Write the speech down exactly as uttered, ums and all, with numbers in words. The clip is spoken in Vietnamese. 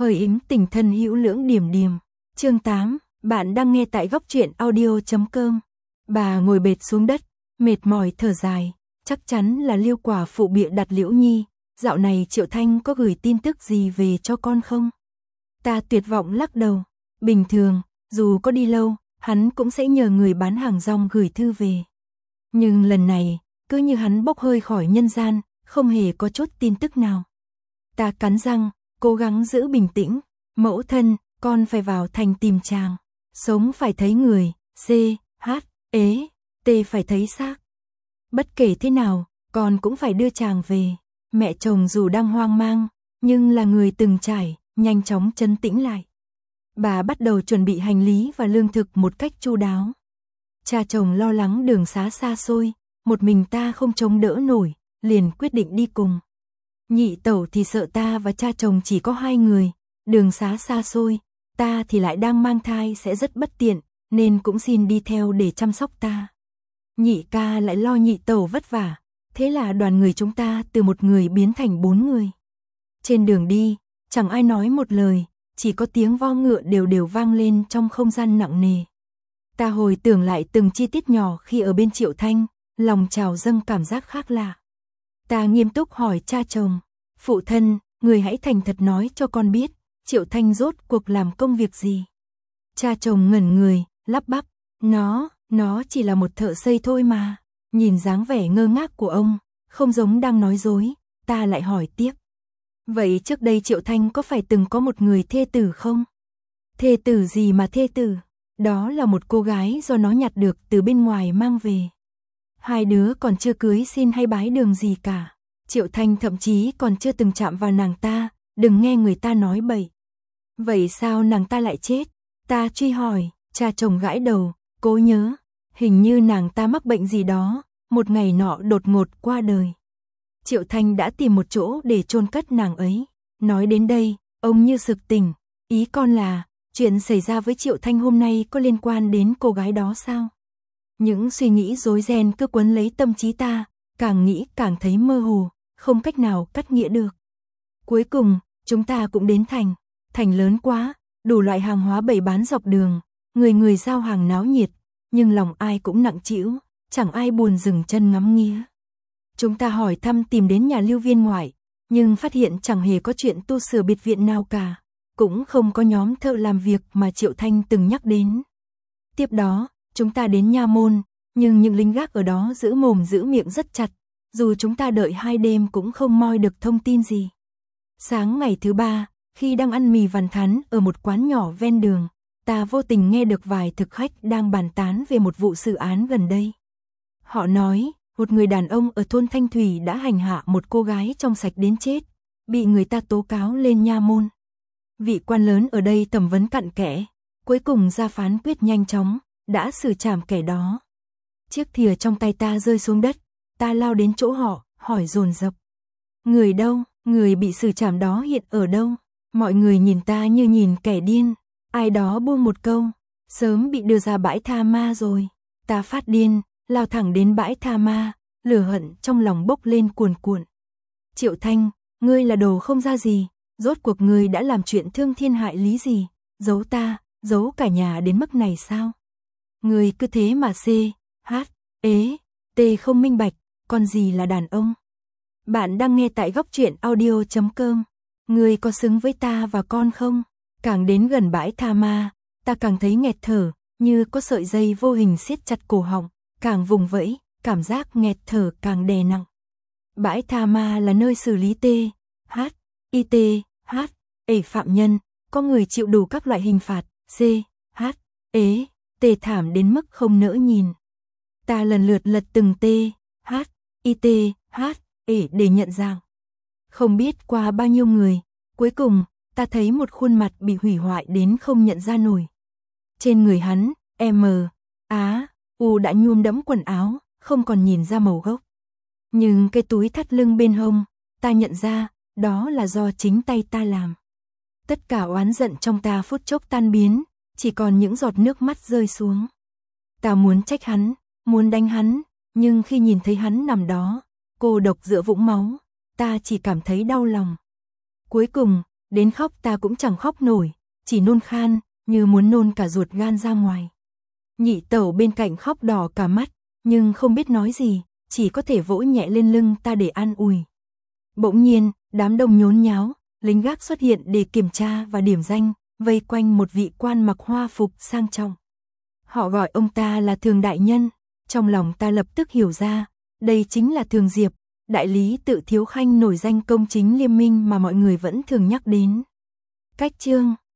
Hơi ính tình thân hữu lưỡng điểm điểm. Chương tám, bạn đang nghe tại góc truyện audio chấm com. Bà ngồi bệt xuống đất, mệt mỏi thở dài, chắc chắn là Liêu quả phụ bịa đặt Liễu Nhi, dạo này Triệu Thanh có gửi tin tức gì về cho con không? Ta tuyệt vọng lắc đầu, bình thường, dù có đi lâu, hắn cũng sẽ nhờ người bán hàng rong gửi thư về. Nhưng lần này, cứ như hắn bốc hơi khỏi nhân gian, không hề có chút tin tức nào. Ta cắn răng, cố gắng giữ bình tĩnh, mẫu thân, con phải vào thành tìm chàng, sống phải thấy người, c, h, ế, t phải thấy xác. Bất kể thế nào, con cũng phải đưa chàng về. Mẹ chồng dù đang hoang mang, nhưng là người từng trải, nhanh chóng trấn tĩnh lại. Bà bắt đầu chuẩn bị hành lý và lương thực một cách chu đáo. Cha chồng lo lắng đường xá xa xôi, một mình ta không chống đỡ nổi, liền quyết định đi cùng. Nhị tẩu thì sợ ta và cha chồng chỉ có hai người, đường xá xa xôi, ta thì lại đang mang thai sẽ rất bất tiện, nên cũng xin đi theo để chăm sóc ta. Nhị ca lại lo nhị tẩu vất vả, thế là đoàn người chúng ta từ một người biến thành bốn người. Trên đường đi, chẳng ai nói một lời, chỉ có tiếng vo ngựa đều đều vang lên trong không gian nặng nề. Ta hồi tưởng lại từng chi tiết nhỏ khi ở bên Triệu Thanh, lòng trào dâng cảm giác khác lạ. Ta nghiêm túc hỏi cha chồng, phụ thân, người hãy thành thật nói cho con biết, Triệu Thanh rốt cuộc làm công việc gì? Cha chồng ngẩn người, lắp bắp, nó, nó chỉ là một thợ xây thôi mà. Nhìn dáng vẻ ngơ ngác của ông, không giống đang nói dối, ta lại hỏi tiếp. Vậy trước đây Triệu Thanh có phải từng có một người thê tử không? Thê tử gì mà thê tử? Đó là một cô gái do nó nhặt được từ bên ngoài mang về. Hai đứa còn chưa cưới xin hay bái đường gì cả. Triệu Thanh thậm chí còn chưa từng chạm vào nàng ta, đừng nghe người ta nói bậy. Vậy sao nàng ta lại chết? Ta truy hỏi, cha chồng gãi đầu, cố nhớ. Hình như nàng ta mắc bệnh gì đó, một ngày nọ đột ngột qua đời. Triệu Thanh đã tìm một chỗ để chôn cất nàng ấy. Nói đến đây, ông như sực tỉnh, ý con là, chuyện xảy ra với Triệu Thanh hôm nay có liên quan đến cô gái đó sao? Những suy nghĩ rối ren cứ quấn lấy tâm trí ta, càng nghĩ càng thấy mơ hồ, không cách nào cắt nghĩa được. Cuối cùng, chúng ta cũng đến thành. Thành lớn quá, đủ loại hàng hóa bày bán dọc đường, người người giao hàng náo nhiệt, nhưng lòng ai cũng nặng trĩu, chẳng ai buồn dừng chân ngắm nghía. Chúng ta hỏi thăm tìm đến nhà Lưu viên ngoại, nhưng phát hiện chẳng hề có chuyện tu sửa biệt viện nào cả, cũng không có nhóm thợ làm việc mà Triệu Thanh từng nhắc đến. Tiếp đó, chúng ta đến nha môn, nhưng những lính gác ở đó giữ mồm giữ miệng rất chặt, dù chúng ta đợi hai đêm cũng không moi được thông tin gì. Sáng ngày thứ ba, khi đang ăn mì vằn thắn ở một quán nhỏ ven đường, ta vô tình nghe được vài thực khách đang bàn tán về một vụ xử án gần đây. Họ nói, một người đàn ông ở thôn Thanh Thủy đã hành hạ một cô gái trong sạch đến chết, bị người ta tố cáo lên nha môn. Vị quan lớn ở đây thẩm vấn cặn kẽ, cuối cùng ra phán quyết nhanh chóng, đã xử trảm kẻ đó. Chiếc thìa trong tay ta rơi xuống đất, ta lao đến chỗ họ, hỏi dồn dập. Người đâu, người bị xử trảm đó hiện ở đâu? Mọi người nhìn ta như nhìn kẻ điên. Ai đó buông một câu, sớm bị đưa ra bãi tha ma rồi. Ta phát điên, lao thẳng đến bãi tha ma, lửa hận trong lòng bốc lên cuồn cuộn. Triệu Thanh, ngươi là đồ không ra gì, rốt cuộc ngươi đã làm chuyện thương thiên hại lý gì, giấu ta, giấu cả nhà đến mức này sao? Ngươi cứ thế mà c, h, ế, t không minh bạch, còn gì là đàn ông? Bạn đang nghe tại góc truyện audio chấm com. Ngươi có xứng với ta và con không? Càng đến gần bãi tha ma, ta càng thấy nghẹt thở, như có sợi dây vô hình siết chặt cổ họng, càng vùng vẫy, cảm giác nghẹt thở càng đè nặng. Bãi tha ma là nơi xử lý T, H, I T, H, ế phạm nhân, có người chịu đủ các loại hình phạt, C, H, ế, T thảm đến mức không nỡ nhìn. Ta lần lượt lật từng T, H, I T, H, ế để nhận dạng. Không biết qua bao nhiêu người, cuối cùng, ta thấy một khuôn mặt bị hủy hoại đến không nhận ra nổi. Trên người hắn, M, Á, U đã nhuốm đẫm quần áo, không còn nhìn ra màu gốc. Nhưng cái túi thắt lưng bên hông, ta nhận ra, đó là do chính tay ta làm. Tất cả oán giận trong ta phút chốc tan biến, chỉ còn những giọt nước mắt rơi xuống. Ta muốn trách hắn, muốn đánh hắn, nhưng khi nhìn thấy hắn nằm đó, cô độc giữa vũng máu, ta chỉ cảm thấy đau lòng. Cuối cùng, Đến khóc ta cũng chẳng khóc nổi, chỉ nôn khan, như muốn nôn cả ruột gan ra ngoài. Nhị tẩu bên cạnh khóc đỏ cả mắt, nhưng không biết nói gì, chỉ có thể vỗ nhẹ lên lưng ta để an ủi. Bỗng nhiên, đám đông nhốn nháo, lính gác xuất hiện để kiểm tra và điểm danh, vây quanh một vị quan mặc hoa phục sang trọng. Họ gọi ông ta là Thường đại nhân, trong lòng ta lập tức hiểu ra, đây chính là Thường Diệp, đại lý Tự Thiếu Khanh nổi danh công chính liêm minh mà mọi người vẫn thường nhắc đến. Cách chương